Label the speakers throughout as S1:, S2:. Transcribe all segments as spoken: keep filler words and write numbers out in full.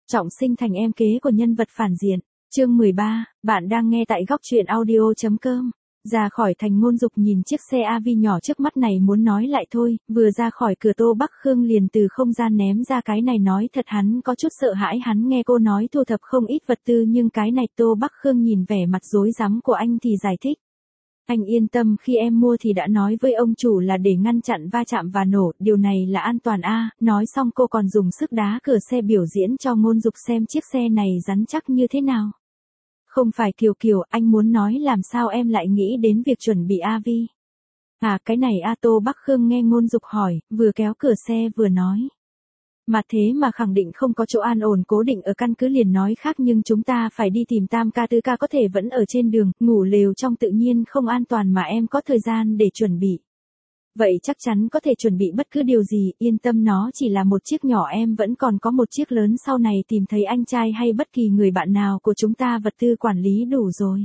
S1: Trọng sinh thành em kế của nhân vật phản diện. Chương mười ba, bạn đang nghe tại góc truyện audio.com. Ra khỏi thành Ngôn Dục nhìn chiếc xe a vê nhỏ trước mắt này muốn nói lại thôi, vừa ra khỏi cửa Tô Bắc Khương liền từ không gian ném ra cái này nói thật hắn có chút sợ hãi hắn nghe cô nói thu thập không ít vật tư nhưng cái này Tô Bắc Khương nhìn vẻ mặt rối rắm của anh thì giải thích. Anh yên tâm khi em mua thì đã nói với ông chủ là để ngăn chặn va chạm và nổ, điều này là an toàn a. Nói xong cô còn dùng sức đá cửa xe biểu diễn cho Ngôn Dục xem chiếc xe này rắn chắc như thế nào. Không phải Kiều Kiều, anh muốn nói làm sao em lại nghĩ đến việc chuẩn bị a vê. À cái này a Tô Bắc Khương nghe Ngôn Dục hỏi, vừa kéo cửa xe vừa nói. Mà thế mà khẳng định không có chỗ an ổn cố định ở căn cứ liền nói khác nhưng chúng ta phải đi tìm tam ca tứ ca có thể vẫn ở trên đường, ngủ lều trong tự nhiên không an toàn mà em có thời gian để chuẩn bị. Vậy chắc chắn có thể chuẩn bị bất cứ điều gì, yên tâm nó chỉ là một chiếc nhỏ em vẫn còn có một chiếc lớn sau này tìm thấy anh trai hay bất kỳ người bạn nào của chúng ta vật tư quản lý đủ rồi.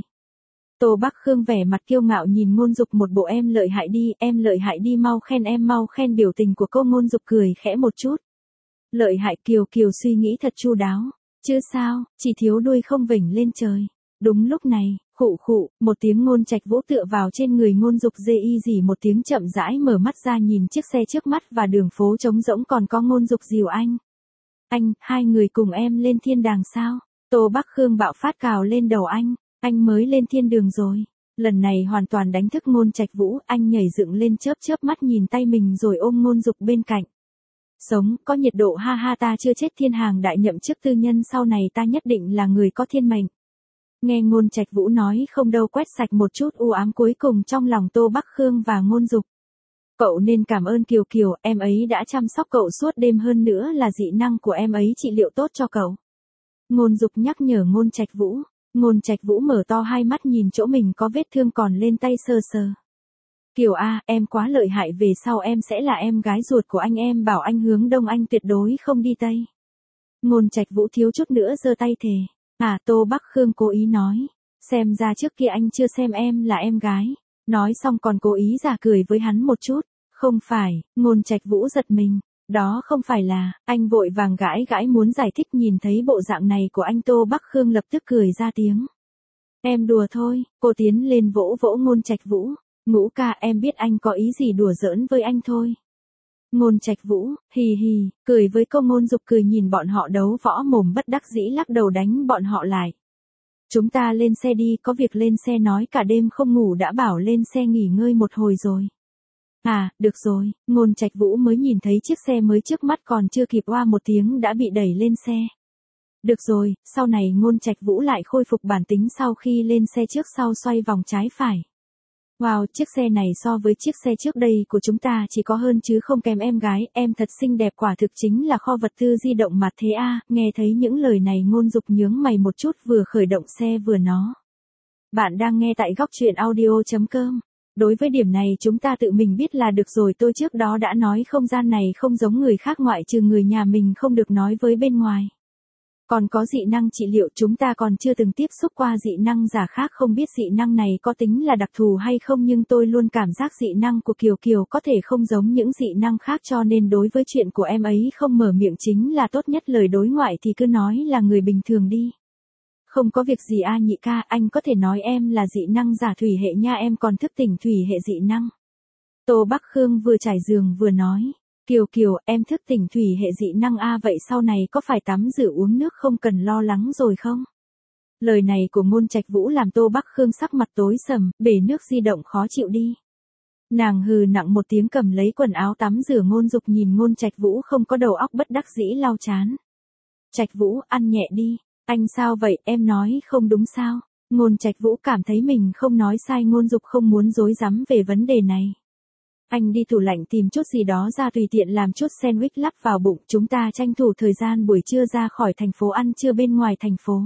S1: Tô Bắc Khương vẻ mặt kiêu ngạo nhìn Ngôn Dục một bộ em lợi hại đi, em lợi hại đi mau khen em mau khen biểu tình của cô Ngôn Dục cười khẽ một chút. Lợi hại Kiều Kiều suy nghĩ thật chu đáo, chứ sao, chỉ thiếu đuôi không vểnh lên trời. Đúng lúc này, khụ khụ, một tiếng Ngôn Trạch Vũ tựa vào trên người Ngôn Dục dê y dỉ một tiếng chậm rãi mở mắt ra nhìn chiếc xe trước mắt và đường phố trống rỗng còn có Ngôn Dục dìu anh. Anh, hai người cùng em lên thiên đàng sao? Tô Bắc Khương bạo phát cào lên đầu anh, anh mới lên thiên đường rồi. Lần này hoàn toàn đánh thức Ngôn Trạch Vũ, anh nhảy dựng lên chớp chớp mắt nhìn tay mình rồi ôm Ngôn Dục bên cạnh. Sống, có nhiệt độ ha ha ta chưa chết thiên hàng đại nhậm chức tư nhân sau này ta nhất định là người có thiên mệnh. Nghe Ngôn Trạch Vũ nói không đâu quét sạch một chút u ám cuối cùng trong lòng Tô Bắc Khương và Ngôn Dục. Cậu nên cảm ơn Kiều Kiều, em ấy đã chăm sóc cậu suốt đêm hơn nữa là dị năng của em ấy trị liệu tốt cho cậu. Ngôn Dục nhắc nhở Ngôn Trạch Vũ, Ngôn Trạch Vũ mở to hai mắt nhìn chỗ mình có vết thương còn lên tay sờ sờ. Kiều A, em quá lợi hại về sau em sẽ là em gái ruột của anh em bảo anh hướng đông anh tuyệt đối không đi tây. Ngôn Trạch Vũ thiếu chút nữa giơ tay thề. À Tô Bắc Khương cố ý nói. Xem ra trước kia anh chưa xem em là em gái. Nói xong còn cố ý giả cười với hắn một chút. Không phải, Ngôn Trạch Vũ giật mình. Đó không phải là, anh vội vàng gãi gãi muốn giải thích nhìn thấy bộ dạng này của anh Tô Bắc Khương lập tức cười ra tiếng. Em đùa thôi, cô tiến lên vỗ vỗ Ngôn Trạch Vũ. Ngũ ca em biết anh có ý gì đùa giỡn với anh thôi. Ngôn Trạch Vũ, hì hì, cười với cô Ngôn Dục cười nhìn bọn họ đấu võ mồm bất đắc dĩ lắc đầu đánh bọn họ lại. Chúng ta lên xe đi, có việc lên xe nói cả đêm không ngủ đã bảo lên xe nghỉ ngơi một hồi rồi. À, được rồi, Ngôn Trạch Vũ mới nhìn thấy chiếc xe mới trước mắt còn chưa kịp oa một tiếng đã bị đẩy lên xe. Được rồi, sau này Ngôn Trạch Vũ lại khôi phục bản tính sau khi lên xe trước sau xoay vòng trái phải. Wow, chiếc xe này so với chiếc xe trước đây của chúng ta chỉ có hơn chứ không kém em gái, em thật xinh đẹp quả thực chính là kho vật tư di động mặt thế a. Nghe thấy những lời này Ngôn Dục nhướng mày một chút vừa khởi động xe vừa nó. Bạn đang nghe tại góc truyện audio.com. Đối với điểm này chúng ta tự mình biết là được rồi tôi trước đó đã nói không gian này không giống người khác ngoại trừ người nhà mình không được nói với bên ngoài. Còn có dị năng trị liệu chúng ta còn chưa từng tiếp xúc qua dị năng giả khác không biết dị năng này có tính là đặc thù hay không nhưng tôi luôn cảm giác dị năng của Kiều Kiều có thể không giống những dị năng khác cho nên đối với chuyện của em ấy không mở miệng chính là tốt nhất lời đối ngoại thì cứ nói là người bình thường đi. Không có việc gì a nhị ca anh có thể nói em là dị năng giả thủy hệ nha em còn thức tỉnh thủy hệ dị năng. Tô Bắc Khương vừa trải giường vừa nói. Kiều Kiều, em thức tỉnh thủy hệ dị năng a vậy sau này có phải tắm rửa uống nước không cần lo lắng rồi không? Lời này của Ngôn Trạch Vũ làm Tô Bắc Khương sắc mặt tối sầm, bể nước di động khó chịu đi. Nàng hừ nặng một tiếng cầm lấy quần áo tắm rửa Ngôn Dục nhìn Ngôn Trạch Vũ không có đầu óc bất đắc dĩ lau chán. Trạch Vũ, ăn nhẹ đi, anh sao vậy em nói không đúng sao? Ngôn Trạch Vũ cảm thấy mình không nói sai Ngôn Dục không muốn dối rắm về vấn đề này. Anh đi tủ lạnh tìm chút gì đó ra tùy tiện làm chút sandwich lắp vào bụng chúng ta tranh thủ thời gian buổi trưa ra khỏi thành phố ăn trưa bên ngoài thành phố.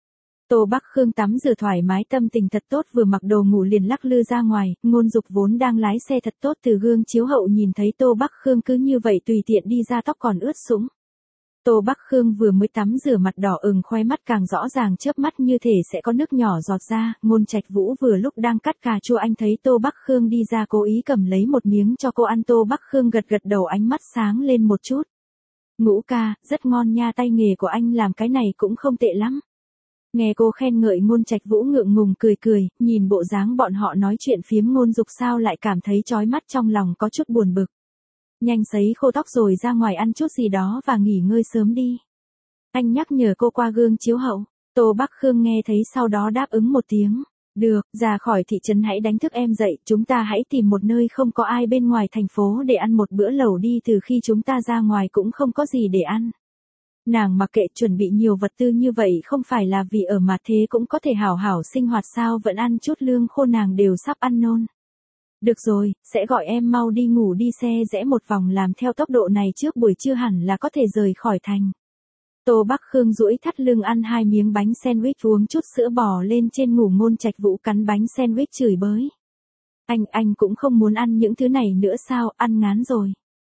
S1: Tô Bắc Khương tắm rửa thoải mái tâm tình thật tốt vừa mặc đồ ngủ liền lắc lư ra ngoài, Ngôn Dục vốn đang lái xe thật tốt từ gương chiếu hậu nhìn thấy Tô Bắc Khương cứ như vậy tùy tiện đi ra tóc còn ướt sũng. Tô Bắc Khương vừa mới tắm rửa mặt đỏ ửng khoe mắt càng rõ ràng chớp mắt như thể sẽ có nước nhỏ giọt ra, Ngôn Trạch Vũ vừa lúc đang cắt cà chua anh thấy Tô Bắc Khương đi ra cố ý cầm lấy một miếng cho cô ăn Tô Bắc Khương gật gật đầu ánh mắt sáng lên một chút. Ngũ ca, rất ngon nha, tay nghề của anh làm cái này cũng không tệ lắm. Nghe cô khen ngợi Ngôn Trạch Vũ ngượng ngùng cười cười, nhìn bộ dáng bọn họ nói chuyện phiếm Ngôn Dục sao lại cảm thấy chói mắt, trong lòng có chút buồn bực. Nhanh sấy khô tóc rồi ra ngoài ăn chút gì đó và nghỉ ngơi sớm đi. Anh nhắc nhở cô qua gương chiếu hậu. Tô Bắc Khương nghe thấy sau đó đáp ứng một tiếng. Được, ra khỏi thị trấn hãy đánh thức em dậy, chúng ta hãy tìm một nơi không có ai bên ngoài thành phố để ăn một bữa lẩu đi, từ khi chúng ta ra ngoài cũng không có gì để ăn. Nàng mặc kệ chuẩn bị nhiều vật tư như vậy không phải là vì ở mặt thế cũng có thể hảo hảo sinh hoạt sao, vẫn ăn chút lương khô, nàng đều sắp ăn nôn. Được rồi, sẽ gọi em mau đi ngủ đi, xe rẽ một vòng làm theo tốc độ này trước buổi trưa hẳn là có thể rời khỏi thành. Tô Bắc Khương duỗi thắt lưng ăn hai miếng bánh sandwich, uống chút sữa bò lên trên ngủ. Ngôn Trạch Vũ cắn bánh sandwich chửi bới. Anh, anh cũng không muốn ăn những thứ này nữa sao, ăn ngán rồi.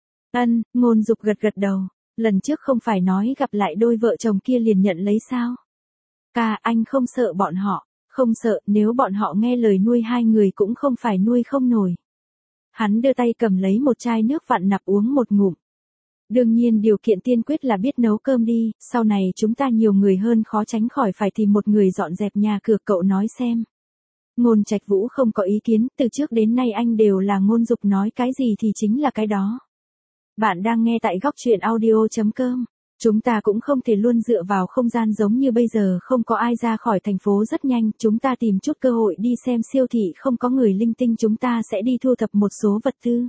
S1: Ân, Ngôn Dục gật gật đầu, lần trước không phải nói gặp lại đôi vợ chồng kia liền nhận lấy sao. Ca, anh không sợ bọn họ, không sợ, nếu bọn họ nghe lời nuôi hai người cũng không phải nuôi không nổi. Hắn đưa tay cầm lấy một chai nước vặn nạp uống một ngụm. Đương nhiên điều kiện tiên quyết là biết nấu cơm đi, sau này chúng ta nhiều người hơn khó tránh khỏi phải tìm một người dọn dẹp nhà cửa, cậu nói xem. Ngôn Trạch Vũ không có ý kiến, từ trước đến nay anh đều là Ngôn Dục nói cái gì thì chính là cái đó. Bạn đang nghe tại góc truyện audio chấm com. Chúng ta cũng không thể luôn dựa vào không gian giống như bây giờ, không có ai ra khỏi thành phố rất nhanh, chúng ta tìm chút cơ hội đi xem siêu thị không có người linh tinh, chúng ta sẽ đi thu thập một số vật tư.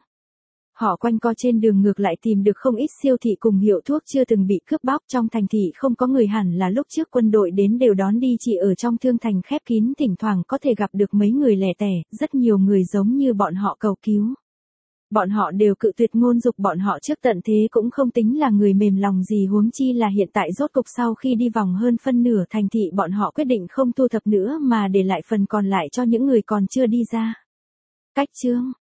S1: Họ quanh co trên đường ngược lại tìm được không ít siêu thị cùng hiệu thuốc chưa từng bị cướp bóc, trong thành thị không có người, hẳn là lúc trước quân đội đến đều đón đi, chỉ ở trong thương thành khép kín thỉnh thoảng có thể gặp được mấy người lẻ tẻ, rất nhiều người giống như bọn họ cầu cứu. Bọn họ đều cự tuyệt Ngôn Dục, bọn họ trước tận thế cũng không tính là người mềm lòng gì, huống chi là hiện tại rốt cục sau khi đi vòng hơn phân nửa thành thị bọn họ quyết định không thu thập nữa mà để lại phần còn lại cho những người còn chưa đi ra. Cách chương